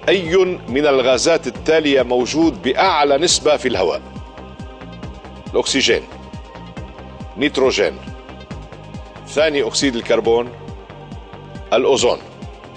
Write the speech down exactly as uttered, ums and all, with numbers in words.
أي من الغازات التالية موجود بأعلى نسبة في الهواء؟ الأكسجين، نيتروجين، ثاني أكسيد الكربون، الأوزون.